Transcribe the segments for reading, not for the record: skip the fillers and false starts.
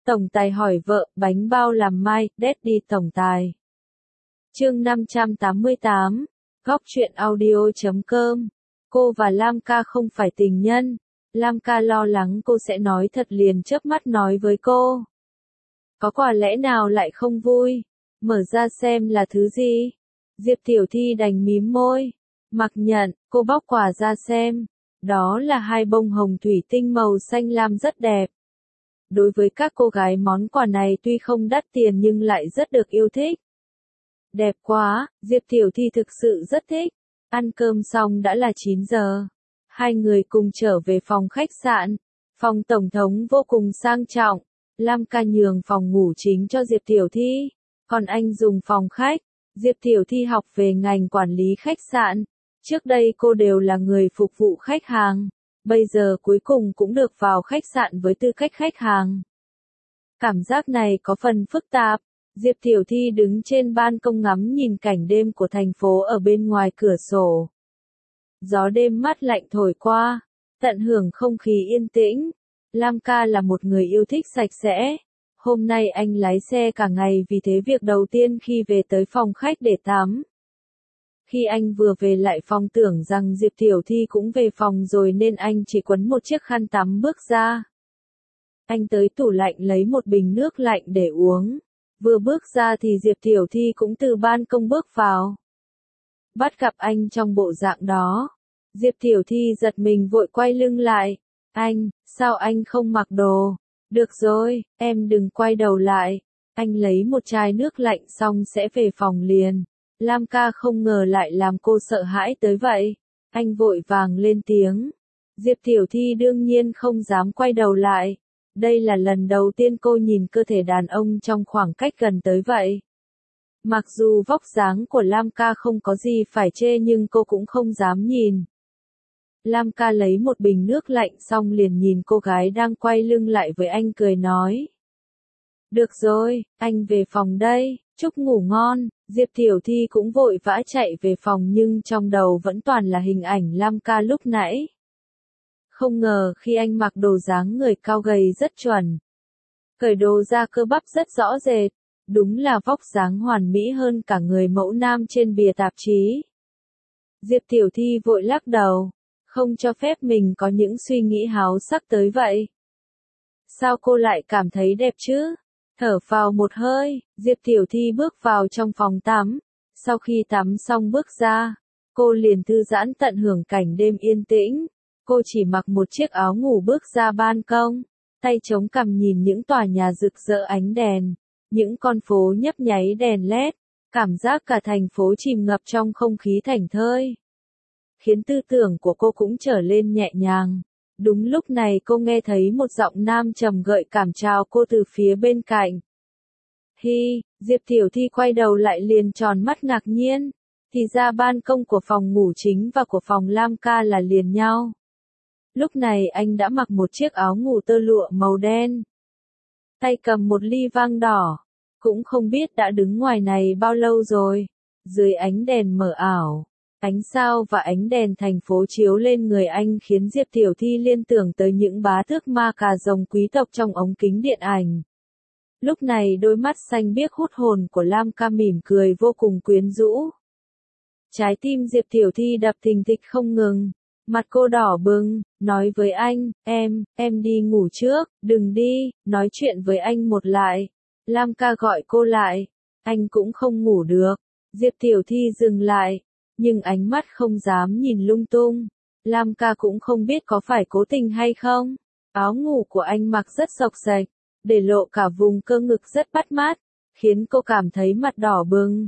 Tổng tài hỏi vợ, bánh bao làm mai, Daddy tổng tài. Chương 588, góc truyện audio.com. Cô và Lam ca không phải tình nhân. Lam ca lo lắng cô sẽ nói thật liền chớp mắt nói với cô. Có quà lẽ nào lại không vui? Mở ra xem là thứ gì? Diệp Tiểu Thi đành mím môi. Mặc nhận, cô bóc quà ra xem. Đó là 2 bông hồng thủy tinh màu xanh lam rất đẹp. Đối với các cô gái món quà này tuy không đắt tiền nhưng lại rất được yêu thích. Đẹp quá, Diệp Tiểu Thi thực sự rất thích. Ăn cơm xong đã là 9 giờ. Hai người cùng trở về phòng khách sạn. Phòng tổng thống vô cùng sang trọng. Lam ca nhường phòng ngủ chính cho Diệp Tiểu Thi. Còn anh dùng phòng khách. Diệp Tiểu Thi học về ngành quản lý khách sạn. Trước đây cô đều là người phục vụ khách hàng. Bây giờ cuối cùng cũng được vào khách sạn với tư cách khách hàng. Cảm giác này có phần phức tạp. Diệp Tiểu Thi đứng trên ban công ngắm nhìn cảnh đêm của thành phố ở bên ngoài cửa sổ. Gió đêm mát lạnh thổi qua, tận hưởng không khí yên tĩnh. Lam ca là một người yêu thích sạch sẽ. Hôm nay anh lái xe cả ngày vì thế việc đầu tiên khi về tới phòng khách để tắm. Khi anh vừa về lại phòng tưởng rằng Diệp Tiểu Thi cũng về phòng rồi nên anh chỉ quấn một chiếc khăn tắm bước ra. Anh tới tủ lạnh lấy một bình nước lạnh để uống. Vừa bước ra thì Diệp Tiểu Thi cũng từ ban công bước vào. Bắt gặp anh trong bộ dạng đó. Diệp Tiểu Thi giật mình vội quay lưng lại. Anh, sao anh không mặc đồ? Được rồi, em đừng quay đầu lại. Anh lấy một chai nước lạnh xong sẽ về phòng liền. Lam ca không ngờ lại làm cô sợ hãi tới vậy. Anh vội vàng lên tiếng. Diệp Tiểu Thi đương nhiên không dám quay đầu lại. Đây là lần đầu tiên cô nhìn cơ thể đàn ông trong khoảng cách gần tới vậy. Mặc dù vóc dáng của Lam ca không có gì phải chê nhưng cô cũng không dám nhìn. Lam ca lấy một bình nước lạnh xong liền nhìn cô gái đang quay lưng lại với anh cười nói. Được rồi, anh về phòng đây, chúc ngủ ngon. Diệp Tiểu Thi cũng vội vã chạy về phòng nhưng trong đầu vẫn toàn là hình ảnh Lam ca lúc nãy. Không ngờ khi anh mặc đồ dáng người cao gầy rất chuẩn. Cởi đồ ra cơ bắp rất rõ rệt. Đúng là vóc dáng hoàn mỹ hơn cả người mẫu nam trên bìa tạp chí. Diệp Tiểu Thi vội lắc đầu. Không cho phép mình có những suy nghĩ háo sắc tới vậy. Sao cô lại cảm thấy đẹp chứ? Thở phào một hơi, Diệp Tiểu Thi bước vào trong phòng tắm. Sau khi tắm xong bước ra, cô liền thư giãn tận hưởng cảnh đêm yên tĩnh. Cô chỉ mặc một chiếc áo ngủ bước ra ban công, tay chống cằm nhìn những tòa nhà rực rỡ ánh đèn, những con phố nhấp nháy đèn led, cảm giác cả thành phố chìm ngập trong không khí thảnh thơi. Khiến tư tưởng của cô cũng trở lên nhẹ nhàng. Đúng lúc này cô nghe thấy một giọng nam trầm gợi cảm chào cô từ phía bên cạnh. Hi, Diệp Tiểu Thi quay đầu lại liền tròn mắt ngạc nhiên. Thì ra ban công của phòng ngủ chính và của phòng Lam ca là liền nhau. Lúc này anh đã mặc một chiếc áo ngủ tơ lụa màu đen. Tay cầm một ly vang đỏ. Cũng không biết đã đứng ngoài này bao lâu rồi. Dưới ánh đèn mờ ảo. Ánh sao và ánh đèn thành phố chiếu lên người anh khiến Diệp Tiểu Thi liên tưởng tới những bá tước ma cà rồng quý tộc trong ống kính điện ảnh. Lúc này đôi mắt xanh biếc hút hồn của Lam ca mỉm cười vô cùng quyến rũ. Trái tim Diệp Tiểu Thi đập thình thịch không ngừng. Mặt cô đỏ bừng, nói với anh, em đi ngủ trước, đừng đi, nói chuyện với anh một lại. Lam ca gọi cô lại, anh cũng không ngủ được. Diệp Tiểu Thi dừng lại. Nhưng ánh mắt không dám nhìn lung tung. Lam ca cũng không biết có phải cố tình hay không. Áo ngủ của anh mặc rất xộc xệch, để lộ cả vùng cơ ngực rất bắt mắt, khiến cô cảm thấy mặt đỏ bừng.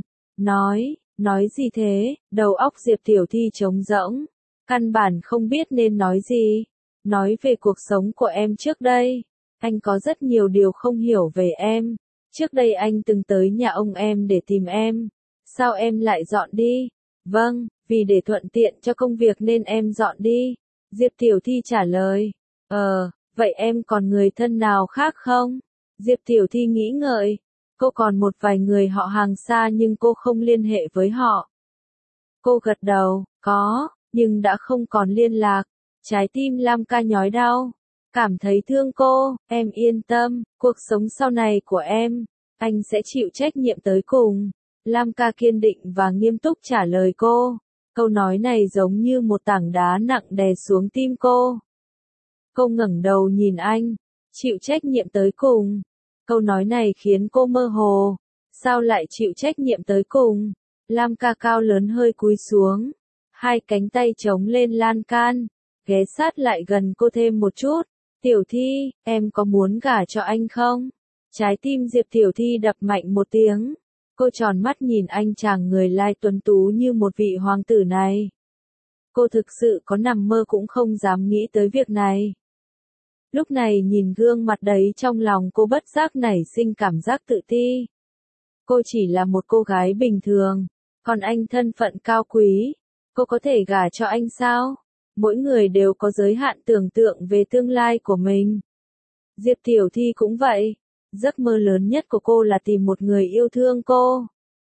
Nói gì thế? Đầu óc Diệp Tiểu Thi trống rỗng, căn bản không biết nên nói gì. Nói về cuộc sống của em trước đây. Anh có rất nhiều điều không hiểu về em. Trước đây anh từng tới nhà ông em để tìm em. Sao em lại dọn đi? Vâng, vì để thuận tiện cho công việc nên em dọn đi. Diệp Tiểu Thi trả lời. Vậy em còn người thân nào khác không? Diệp Tiểu Thi nghĩ ngợi. Cô còn một vài người họ hàng xa nhưng cô không liên hệ với họ. Cô gật đầu, có, nhưng đã không còn liên lạc. Trái tim Lam ca nhói đau. cảm thấy thương cô, em yên tâm, cuộc sống sau này của em, anh sẽ chịu trách nhiệm tới cùng. Lam ca kiên định và nghiêm túc trả lời cô. Câu nói này giống như một tảng đá nặng đè xuống tim cô. Cô ngẩng đầu nhìn anh, chịu trách nhiệm tới cùng. Câu nói này khiến cô mơ hồ. Sao lại chịu trách nhiệm tới cùng? Lam ca cao lớn hơi cúi xuống, hai cánh tay chống lên lan can, ghé sát lại gần cô thêm một chút. Tiểu Thi, em có muốn gả cho anh không? Trái tim Diệp Tiểu Thi đập mạnh một tiếng. Cô tròn mắt nhìn anh chàng người lai tuấn tú như một vị hoàng tử này. Cô thực sự có nằm mơ cũng không dám nghĩ tới việc này. Lúc này nhìn gương mặt đấy trong lòng cô bất giác nảy sinh cảm giác tự ti. Cô chỉ là một cô gái bình thường, còn anh thân phận cao quý. Cô có thể gả cho anh sao? Mỗi người đều có giới hạn tưởng tượng về tương lai của mình. Diệp Tiểu Thi cũng vậy. Giấc mơ lớn nhất của cô là tìm một người yêu thương cô.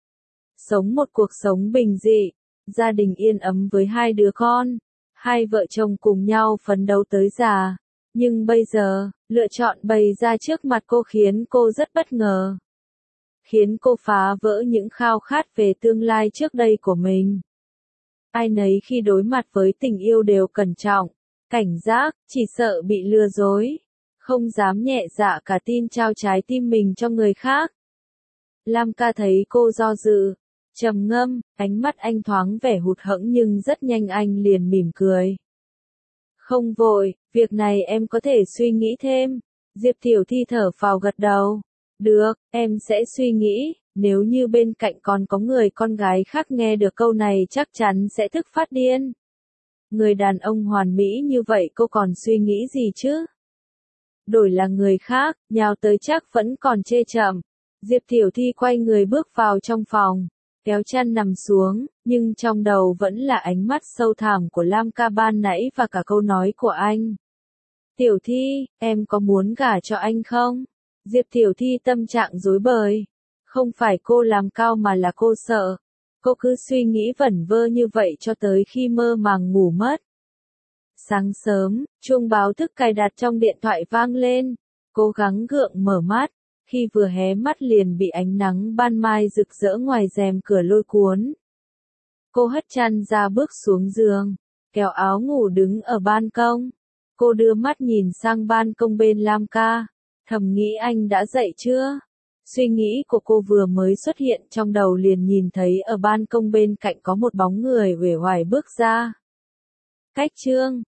Sống một cuộc sống bình dị, gia đình yên ấm với hai đứa con, hai vợ chồng cùng nhau phấn đấu tới già. Nhưng bây giờ, lựa chọn bày ra trước mặt cô khiến cô rất bất ngờ. Khiến cô phá vỡ những khao khát về tương lai trước đây của mình. Ai nấy khi đối mặt với tình yêu đều cẩn trọng, cảnh giác, chỉ sợ bị lừa dối. Không dám nhẹ dạ cả tin trao trái tim mình cho người khác. Lam ca thấy cô do dự, trầm ngâm, ánh mắt anh thoáng vẻ hụt hẫng nhưng rất nhanh anh liền mỉm cười. Không vội, việc này em có thể suy nghĩ thêm. Diệp Tiểu Thi thở phào gật đầu. Được, em sẽ suy nghĩ, nếu như bên cạnh còn có người con gái khác nghe được câu này chắc chắn sẽ tức phát điên. Người đàn ông hoàn mỹ như vậy cô còn suy nghĩ gì chứ? Đổi là người khác, nhào tới chắc vẫn còn chê chậm. Diệp Tiểu Thi quay người bước vào trong phòng, kéo chăn nằm xuống, nhưng trong đầu vẫn là ánh mắt sâu thẳm của Lam ca ban nãy và cả câu nói của anh. Tiểu Thi, em có muốn gả cho anh không? Diệp Tiểu Thi tâm trạng rối bời. Không phải cô làm cao mà là cô sợ. Cô cứ suy nghĩ vẩn vơ như vậy cho tới khi mơ màng ngủ mất. Sáng sớm, chuông báo thức cài đặt trong điện thoại vang lên. Cố gắng gượng mở mắt. Khi vừa hé mắt liền bị ánh nắng ban mai rực rỡ ngoài rèm cửa lôi cuốn. Cô hất chăn ra bước xuống giường, kéo áo ngủ đứng ở ban công. Cô đưa mắt nhìn sang ban công bên Lam ca, thầm nghĩ anh đã dậy chưa? Suy nghĩ của cô vừa mới xuất hiện trong đầu liền nhìn thấy ở ban công bên cạnh có một bóng người uể oải bước ra. Cách chương